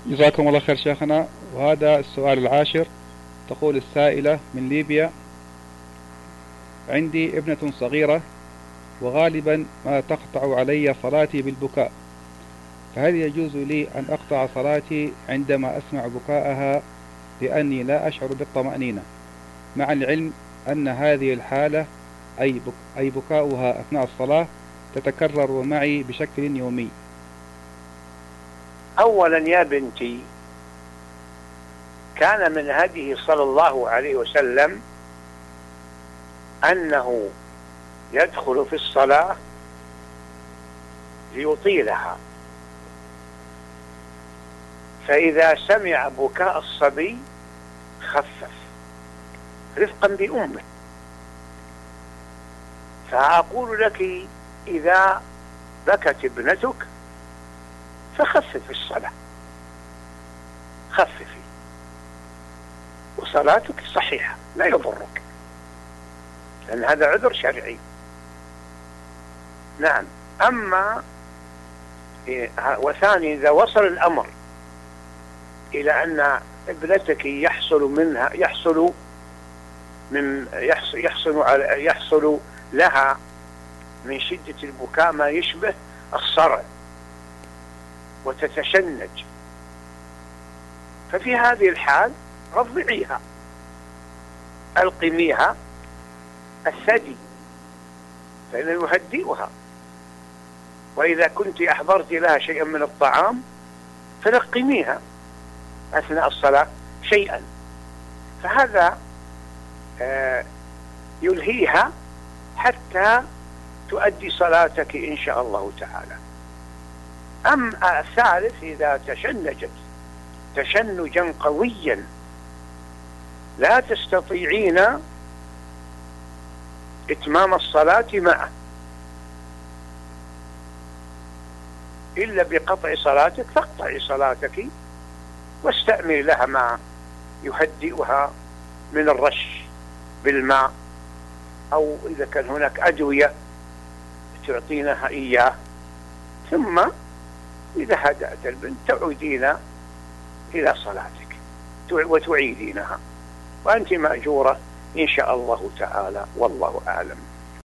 جزاكم الله خير شيخنا. وهذا السؤال العاشر. تقول السائلة من ليبيا: عندي ابنة صغيرة وغالبا ما تقطع علي صلاتي بالبكاء، فهل يجوز لي أن أقطع صلاتي عندما أسمع بكاءها لأني لا أشعر بالطمأنينة، مع العلم أن هذه الحالة أي بكاؤها أثناء الصلاة تتكرر معي بشكل يومي؟ أولا يا بنتي، كان من هديه صلى الله عليه وسلم أنه يدخل في الصلاة ليطيلها، فإذا سمع بكاء الصبي خفف رفقا بأمه. فأقول لك إذا بكت ابنتك فخفف الصلاة، خففي وصلاتك صحيحة لا يضرك، لأن هذا عذر شرعي. نعم. أما وثاني، إذا وصل الأمر إلى أن ابنتك يحصل لها من شدة البكاء ما يشبه الصرع وتتشنج، ففي هذه الحال رضعيها، ألقميها الثدي فإنه يهدئها. وإذا كنت أحضرت لها شيئا من الطعام فلقميها أثناء الصلاة شيئا، فهذا يلهيها حتى تؤدي صلاتك إن شاء الله تعالى. أما الثالث، إذا تشنجت تشنجا قويا لا تستطيعين إتمام الصلاة معه إلا بقطع صلاتك، فاقطعي صلاتك واستعملي لها ما يهدئها من الرش بالماء، أو إذا كان هناك أدوية تعطينها إياه، ثم إذا هدأت البنت تعودين إلى صلاتك وتعيدينها، وأنت مأجورة إن شاء الله تعالى، والله أعلم.